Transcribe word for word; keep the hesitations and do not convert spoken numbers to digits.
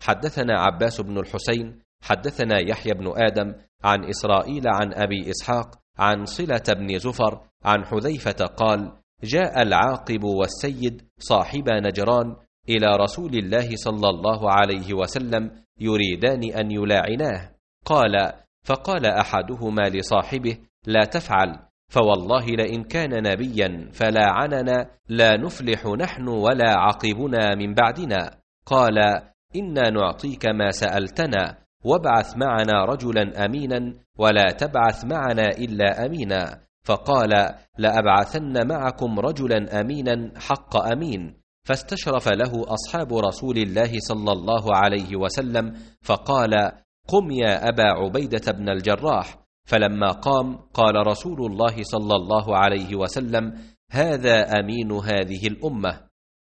حدثنا عباس بن الحسين حدثنا يحيى بن آدم عن إسرائيل عن أبي إسحاق عن صلة بن زفر عن حذيفة قال: جاء العاقب والسيد صاحبا نجران إلى رسول الله صلى الله عليه وسلم يريدان أن يلاعناه. قال: فقال أحدهما لصاحبه: لا تفعل، فوالله لئن كان نبيا فلاعننا لا نفلح نحن ولا عقبنا من بعدنا. قال: إنا نعطيك ما سألتنا، وابعث معنا رجلا أمينا ولا تبعث معنا إلا أمينا. فقال: لأبعثن معكم رجلا أمينا حق أمين. فاستشرف له أصحاب رسول الله صلى الله عليه وسلم فقال: قم يا أبا عبيدة بن الجراح. فلما قام قال رسول الله صلى الله عليه وسلم: هذا أمين هذه الأمة.